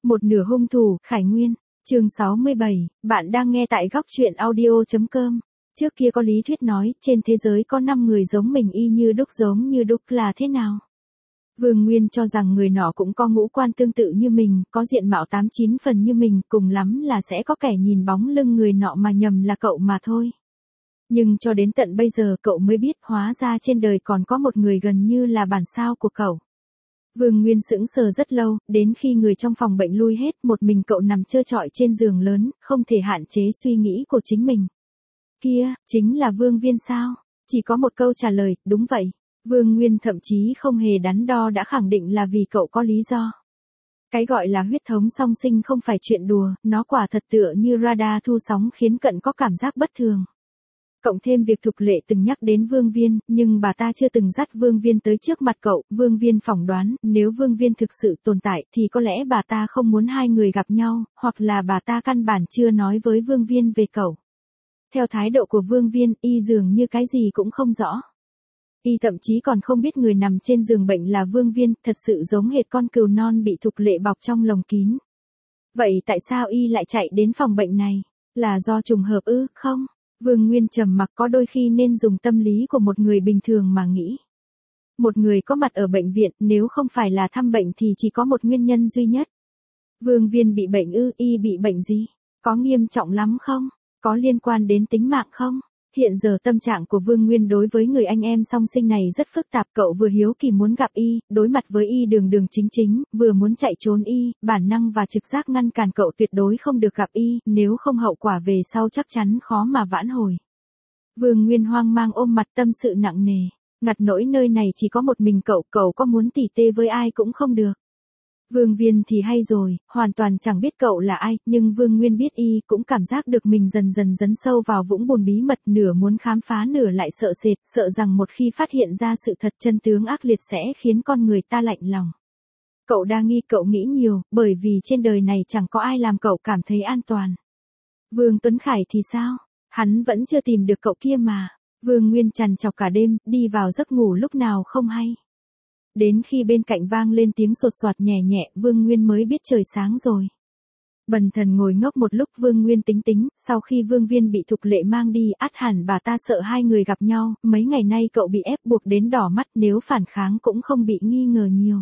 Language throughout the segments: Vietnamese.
Một nửa hung thủ, Khải Nguyên. Chương 67, bạn đang nghe tại góc truyện audio.com. Trước kia có lý thuyết nói, trên thế giới có 5 người giống mình y như đúc là thế nào? Vương Nguyên cho rằng người nọ cũng có ngũ quan tương tự như mình, có diện mạo 8-9 phần như mình, cùng lắm là sẽ có kẻ nhìn bóng lưng người nọ mà nhầm là cậu mà thôi. Nhưng cho đến tận bây giờ cậu mới biết hóa ra trên đời còn có một người gần như là bản sao của cậu. Vương Nguyên sững sờ rất lâu, đến khi người trong phòng bệnh lui hết, một mình cậu nằm trơ trọi trên giường lớn, không thể hạn chế suy nghĩ của chính mình. Kia, chính là Vương Viên sao? Chỉ có một câu trả lời, đúng vậy. Vương Nguyên thậm chí không hề đắn đo đã khẳng định là vì cậu có lý do. Cái gọi là huyết thống song sinh không phải chuyện đùa, nó quả thật tựa như radar thu sóng khiến cận có cảm giác bất thường. Cộng thêm việc Thục Lệ từng nhắc đến Vương Viên, nhưng bà ta chưa từng dắt Vương Viên tới trước mặt cậu. Vương Viên phỏng đoán, nếu Vương Viên thực sự tồn tại thì có lẽ bà ta không muốn hai người gặp nhau, hoặc là bà ta căn bản chưa nói với Vương Viên về cậu. Theo thái độ của Vương Viên, y dường như cái gì cũng không rõ. Y thậm chí còn không biết người nằm trên giường bệnh là Vương Viên, thật sự giống hệt con cừu non bị Thục Lệ bọc trong lồng kín. Vậy tại sao y lại chạy đến phòng bệnh này? Là do trùng hợp ư? Không. Vương Nguyên trầm mặc, có đôi khi nên dùng tâm lý của một người bình thường mà nghĩ. Một người có mặt ở bệnh viện, nếu không phải là thăm bệnh thì chỉ có một nguyên nhân duy nhất. Vương Viên bị bệnh ư? Y bị bệnh gì? Có nghiêm trọng lắm không? Có liên quan đến tính mạng không? Hiện giờ tâm trạng của Vương Nguyên đối với người anh em song sinh này rất phức tạp, cậu vừa hiếu kỳ muốn gặp y, đối mặt với y đường chính, vừa muốn chạy trốn y, bản năng và trực giác ngăn cản cậu tuyệt đối không được gặp y, nếu không hậu quả về sau chắc chắn khó mà vãn hồi. Vương Nguyên hoang mang ôm mặt tâm sự nặng nề, ngặt nỗi nơi này chỉ có một mình cậu có muốn tỉ tê với ai cũng không được. Vương Viên thì hay rồi, hoàn toàn chẳng biết cậu là ai, nhưng Vương Nguyên biết y cũng cảm giác được mình dần dần dấn sâu vào vũng bùn bí mật, nửa muốn khám phá nửa lại sợ sệt, sợ rằng một khi phát hiện ra sự thật chân tướng ác liệt sẽ khiến con người ta lạnh lòng. Cậu đa nghi, cậu nghĩ nhiều, bởi vì trên đời này chẳng có ai làm cậu cảm thấy an toàn. Vương Tuấn Khải thì sao? Hắn vẫn chưa tìm được cậu kia mà. Vương Nguyên trằn trọc cả đêm, đi vào giấc ngủ lúc nào không hay. Đến khi bên cạnh vang lên tiếng sột soạt nhẹ nhẹ, Vương Nguyên mới biết trời sáng rồi. Bần thần ngồi ngốc một lúc, Vương Nguyên tính, sau khi Vương Viên bị Thục Lệ mang đi, ắt hẳn bà ta sợ hai người gặp nhau, mấy ngày nay cậu bị ép buộc đến đỏ mắt, nếu phản kháng cũng không bị nghi ngờ nhiều.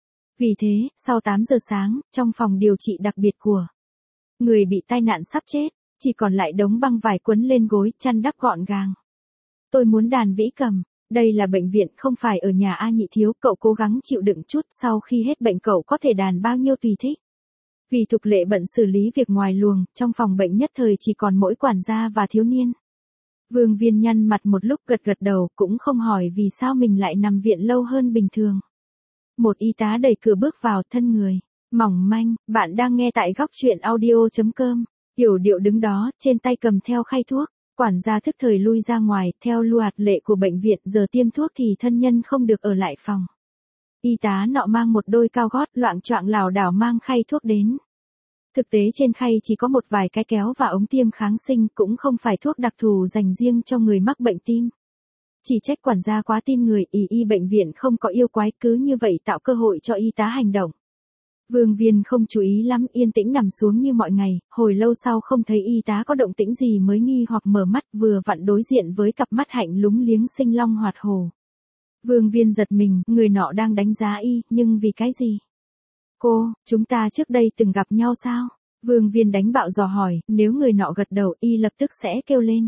Vì thế, sau 8 giờ sáng, trong phòng điều trị đặc biệt của người bị tai nạn sắp chết, chỉ còn lại đống băng vải quấn lên gối, chăn đắp gọn gàng. Tôi muốn đàn vĩ cầm. Đây là bệnh viện, không phải ở nhà A Nhị thiếu, cậu cố gắng chịu đựng chút, sau khi hết bệnh cậu có thể đàn bao nhiêu tùy thích. Vì Thục Lệ bận xử lý việc ngoài luồng, trong phòng bệnh nhất thời chỉ còn mỗi quản gia và thiếu niên. Vương Viên nhăn mặt một lúc, gật đầu, cũng không hỏi vì sao mình lại nằm viện lâu hơn bình thường. Một y tá đẩy cửa bước vào, thân người mỏng manh. Bạn đang nghe tại góc truyện audio.com. Yểu Điệu đứng đó, trên tay cầm theo khay thuốc. Quản gia thức thời lui ra ngoài, theo luật lệ của bệnh viện, giờ tiêm thuốc thì thân nhân không được ở lại phòng. Y tá nọ mang một đôi cao gót, loạng choạng lảo đảo mang khay thuốc đến. Thực tế trên khay chỉ có một vài cái kéo và ống tiêm kháng sinh, cũng không phải thuốc đặc thù dành riêng cho người mắc bệnh tim. Chỉ trách quản gia quá tin người, y bệnh viện không có yêu quái, cứ như vậy tạo cơ hội cho y tá hành động. Vương Viên không chú ý lắm, yên tĩnh nằm xuống như mọi ngày, hồi lâu sau không thấy y tá có động tĩnh gì mới nghi hoặc mở mắt, vừa vặn đối diện với cặp mắt hạnh lúng liếng sinh long hoạt hổ. Vương Viên giật mình, người nọ đang đánh giá y, nhưng vì cái gì? Cô, chúng ta trước đây từng gặp nhau sao? Vương Viên đánh bạo dò hỏi, nếu người nọ gật đầu, y lập tức sẽ kêu lên.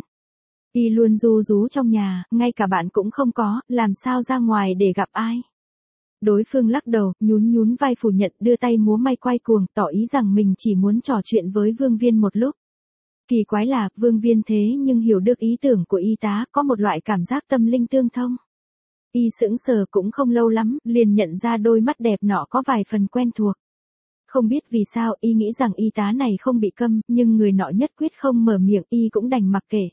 Y luôn ru rú trong nhà, ngay cả bạn cũng không có, làm sao ra ngoài để gặp ai? Đối phương lắc đầu, nhún vai phủ nhận, đưa tay múa may quay cuồng, tỏ ý rằng mình chỉ muốn trò chuyện với Vương Viên một lúc. Kỳ quái là, Vương Viên thế nhưng hiểu được ý tưởng của y tá, có một loại cảm giác tâm linh tương thông. Y sững sờ cũng không lâu lắm, liền nhận ra đôi mắt đẹp nọ có vài phần quen thuộc. Không biết vì sao, y nghĩ rằng y tá này không bị câm, nhưng người nọ nhất quyết không mở miệng, y cũng đành mặc kệ.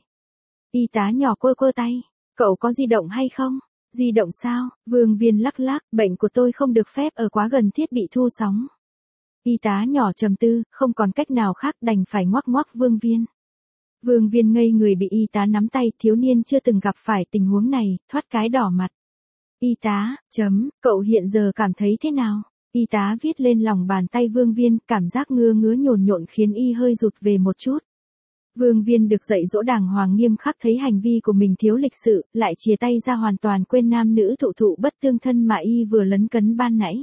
Y tá nhỏ quơ tay, cậu có di động hay không? Di động sao? Vương Viên lắc, bệnh của tôi không được phép ở quá gần thiết bị thu sóng. Y tá nhỏ trầm tư, không còn cách nào khác đành phải ngoắc Vương Viên. Vương Viên ngây người bị y tá nắm tay, thiếu niên chưa từng gặp phải tình huống này, thoát cái đỏ mặt. Y tá, cậu hiện giờ cảm thấy thế nào? Y tá viết lên lòng bàn tay Vương Viên, cảm giác ngứa ngứa nhồn nhộn khiến y hơi rụt về một chút. Vương Viên được dạy dỗ đàng hoàng nghiêm khắc thấy hành vi của mình thiếu lịch sự, lại chìa tay ra hoàn toàn quên nam nữ thụ thụ bất tương thân mà y vừa lấn cấn ban nãy.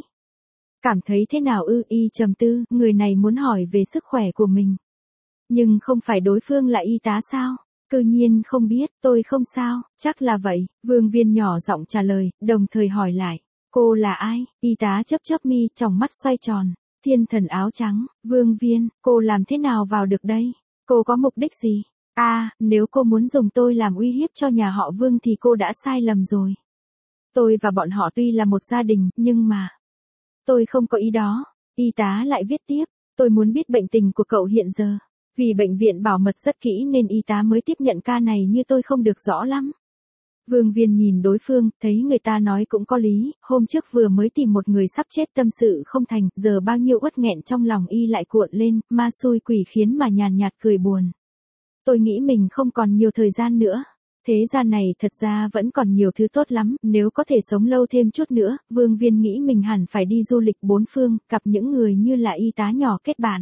Cảm thấy thế nào ư? Y trầm tư, người này muốn hỏi về sức khỏe của mình. Nhưng không phải đối phương là y tá sao? Cư nhiên không biết, tôi không sao, chắc là vậy, Vương Viên nhỏ giọng trả lời, đồng thời hỏi lại. Cô là ai? Y tá chớp chớp mi, tròng mắt xoay tròn. Thiên thần áo trắng, Vương Viên, cô làm thế nào vào được đây? Cô có mục đích gì? Nếu cô muốn dùng tôi làm uy hiếp cho nhà họ Vương thì cô đã sai lầm rồi. Tôi và bọn họ tuy là một gia đình, nhưng mà... Tôi không có ý đó. Y tá lại viết tiếp, tôi muốn biết bệnh tình của cậu hiện giờ. Vì bệnh viện bảo mật rất kỹ nên y tá mới tiếp nhận ca này như tôi không được rõ lắm. Vương Viên nhìn đối phương, thấy người ta nói cũng có lý, hôm trước vừa mới tìm một người sắp chết tâm sự không thành, giờ bao nhiêu uất nghẹn trong lòng y lại cuộn lên, ma xui quỷ khiến mà nhàn nhạt cười buồn. Tôi nghĩ mình không còn nhiều thời gian nữa. Thế gian này thật ra vẫn còn nhiều thứ tốt lắm, nếu có thể sống lâu thêm chút nữa, Vương Viên nghĩ mình hẳn phải đi du lịch bốn phương, gặp những người như là y tá nhỏ kết bạn.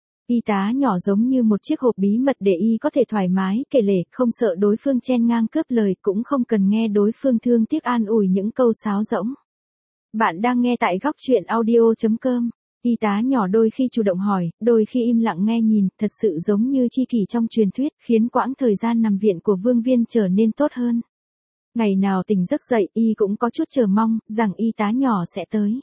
Y tá nhỏ giống như một chiếc hộp bí mật để y có thể thoải mái, kể lể, không sợ đối phương chen ngang cướp lời, cũng không cần nghe đối phương thương tiếc an ủi những câu sáo rỗng. Bạn đang nghe tại góc truyện audio.com. Y tá nhỏ đôi khi chủ động hỏi, đôi khi im lặng nghe nhìn, thật sự giống như tri kỷ trong truyền thuyết, khiến quãng thời gian nằm viện của Vương Viên trở nên tốt hơn. Ngày nào tỉnh giấc dậy, y cũng có chút chờ mong, rằng y tá nhỏ sẽ tới.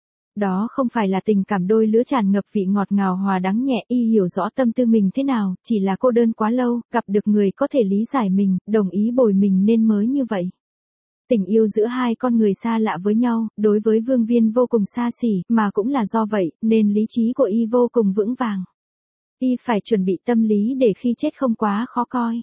Đó không phải là tình cảm đôi lứa tràn ngập vị ngọt ngào hòa đắng nhẹ, y hiểu rõ tâm tư mình thế nào, chỉ là cô đơn quá lâu, gặp được người có thể lý giải mình, đồng ý bồi mình nên mới như vậy. Tình yêu giữa hai con người xa lạ với nhau, đối với Vương Viên vô cùng xa xỉ, mà cũng là do vậy, nên lý trí của y vô cùng vững vàng. Y phải chuẩn bị tâm lý để khi chết không quá khó coi.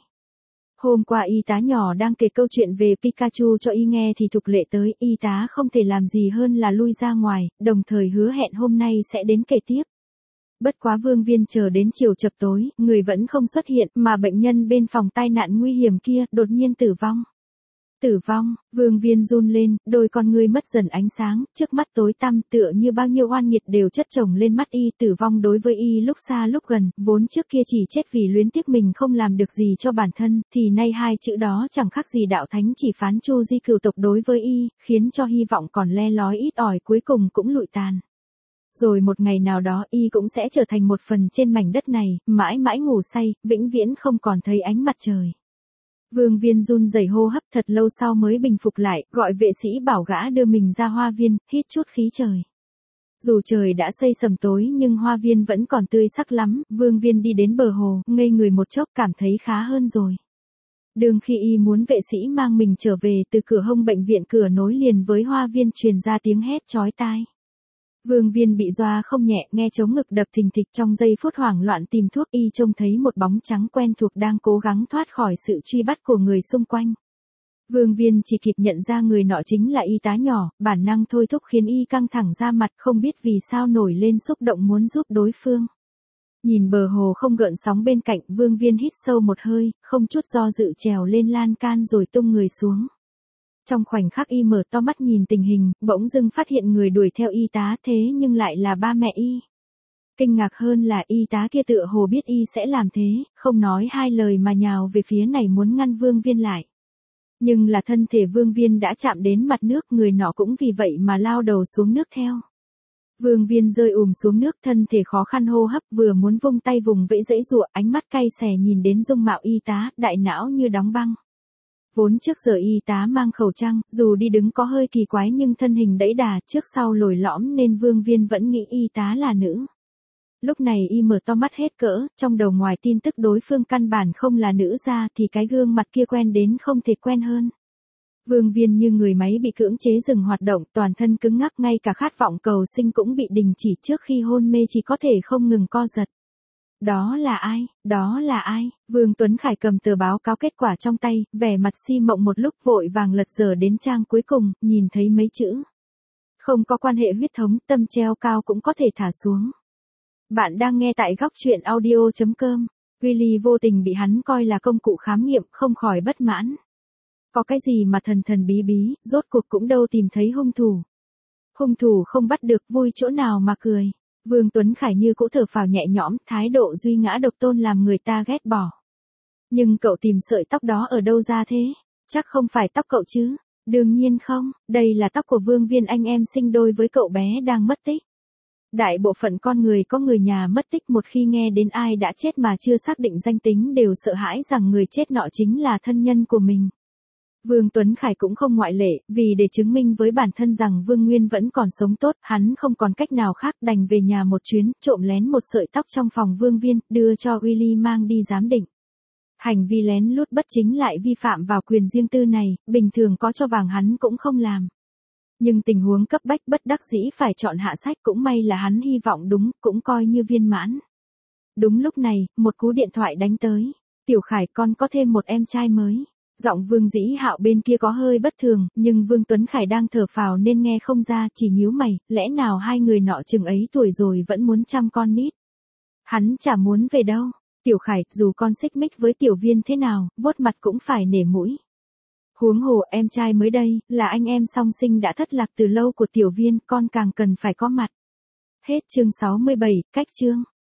Hôm qua y tá nhỏ đang kể câu chuyện về Pikachu cho y nghe thì Thục Lệ tới, y tá không thể làm gì hơn là lui ra ngoài, đồng thời hứa hẹn hôm nay sẽ đến kể tiếp. Bất quá Vương Viên chờ đến chiều chập tối, người vẫn không xuất hiện, mà bệnh nhân bên phòng tai nạn nguy hiểm kia đột nhiên tử vong. Tử vong, Vương Viên run lên, đôi con ngươi mất dần ánh sáng, trước mắt tối tăm tựa như bao nhiêu oan nghiệt đều chất chồng lên mắt y. Tử vong đối với y lúc xa lúc gần, vốn trước kia chỉ chết vì luyến tiếc mình không làm được gì cho bản thân, thì nay hai chữ đó chẳng khác gì đạo thánh chỉ phán chu di cửu tộc đối với y, khiến cho hy vọng còn le lói ít ỏi cuối cùng cũng lụi tàn. Rồi một ngày nào đó y cũng sẽ trở thành một phần trên mảnh đất này, mãi mãi ngủ say, vĩnh viễn không còn thấy ánh mặt trời. Vương Viên run rẩy hô hấp thật lâu sau mới bình phục lại, gọi vệ sĩ bảo gã đưa mình ra hoa viên, hít chút khí trời. Dù trời đã xây sầm tối nhưng hoa viên vẫn còn tươi sắc lắm, Vương Viên đi đến bờ hồ, ngây người một chốc cảm thấy khá hơn rồi. Đường khi y muốn vệ sĩ mang mình trở về từ cửa hông bệnh viện cửa nối liền với hoa viên truyền ra tiếng hét chói tai. Vương Viên bị dọa không nhẹ, nghe trống ngực đập thình thịch trong giây phút hoảng loạn tìm thuốc y trông thấy một bóng trắng quen thuộc đang cố gắng thoát khỏi sự truy bắt của người xung quanh. Vương Viên chỉ kịp nhận ra người nọ chính là y tá nhỏ, bản năng thôi thúc khiến y căng thẳng ra mặt không biết vì sao nổi lên xúc động muốn giúp đối phương. Nhìn bờ hồ không gợn sóng bên cạnh, Vương Viên hít sâu một hơi, không chút do dự trèo lên lan can rồi tung người xuống. Trong khoảnh khắc y mở to mắt nhìn tình hình, bỗng dưng phát hiện người đuổi theo y tá thế nhưng lại là ba mẹ y. Kinh ngạc hơn là y tá kia tựa hồ biết y sẽ làm thế, không nói hai lời mà nhào về phía này muốn ngăn Vương Viên lại. Nhưng là thân thể Vương Viên đã chạm đến mặt nước, người nọ cũng vì vậy mà lao đầu xuống nước theo. Vương Viên rơi xuống nước, thân thể khó khăn hô hấp, vừa muốn vung tay vùng vẫy giãy giụa, ánh mắt cay xè nhìn đến dung mạo y tá, đại não như đóng băng. Vốn trước giờ y tá mang khẩu trang, dù đi đứng có hơi kỳ quái nhưng thân hình đẫy đà, trước sau lồi lõm nên Vương Viên vẫn nghĩ y tá là nữ. Lúc này y mở to mắt hết cỡ, trong đầu ngoài tin tức đối phương căn bản không là nữ ra thì cái gương mặt kia quen đến không thể quen hơn. Vương Viên như người máy bị cưỡng chế dừng hoạt động, toàn thân cứng ngắc, ngay cả khát vọng cầu sinh cũng bị đình chỉ, trước khi hôn mê chỉ có thể không ngừng co giật. Đó là ai? Đó là ai? Vương Tuấn Khải cầm tờ báo cáo kết quả trong tay, vẻ mặt si mộng một lúc, vội vàng lật dở đến trang cuối cùng, nhìn thấy mấy chữ. Không có quan hệ huyết thống, tâm treo cao cũng có thể thả xuống. Bạn đang nghe tại góc truyện audio.com. Willy vô tình bị hắn coi là công cụ khám nghiệm, không khỏi bất mãn. Có cái gì mà thần thần bí bí, rốt cuộc cũng đâu tìm thấy hung thủ. Hung thủ không bắt được, vui chỗ nào mà cười. Vương Tuấn Khải như cũ thở phào nhẹ nhõm, thái độ duy ngã độc tôn làm người ta ghét bỏ. Nhưng cậu tìm sợi tóc đó ở đâu ra thế? Chắc không phải tóc cậu chứ? Đương nhiên không, đây là tóc của Vương Viên, anh em sinh đôi với cậu bé đang mất tích. Đại bộ phận con người có người nhà mất tích, một khi nghe đến ai đã chết mà chưa xác định danh tính đều sợ hãi rằng người chết nọ chính là thân nhân của mình. Vương Tuấn Khải cũng không ngoại lệ, vì để chứng minh với bản thân rằng Vương Nguyên vẫn còn sống tốt, hắn không còn cách nào khác đành về nhà một chuyến, trộm lén một sợi tóc trong phòng Vương Viên, đưa cho Willy mang đi giám định. Hành vi lén lút bất chính lại vi phạm vào quyền riêng tư này, bình thường có cho vàng hắn cũng không làm. Nhưng tình huống cấp bách bất đắc dĩ phải chọn hạ sách, cũng may là hắn hy vọng đúng, cũng coi như viên mãn. Đúng lúc này, một cú điện thoại đánh tới. Tiểu Khải, con có thêm một em trai mới. Giọng Vương Dĩ Hạo bên kia có hơi bất thường, nhưng Vương Tuấn Khải đang thở phào nên nghe không ra, chỉ nhíu mày, lẽ nào hai người nọ chừng ấy tuổi rồi vẫn muốn chăm con nít. Hắn chả muốn về đâu. Tiểu Khải, dù con xích mích với Tiểu Viên thế nào, vuốt mặt cũng phải nể mũi. Huống hồ em trai mới đây, là anh em song sinh đã thất lạc từ lâu của Tiểu Viên, con càng cần phải có mặt. Hết chương 67, cách chương.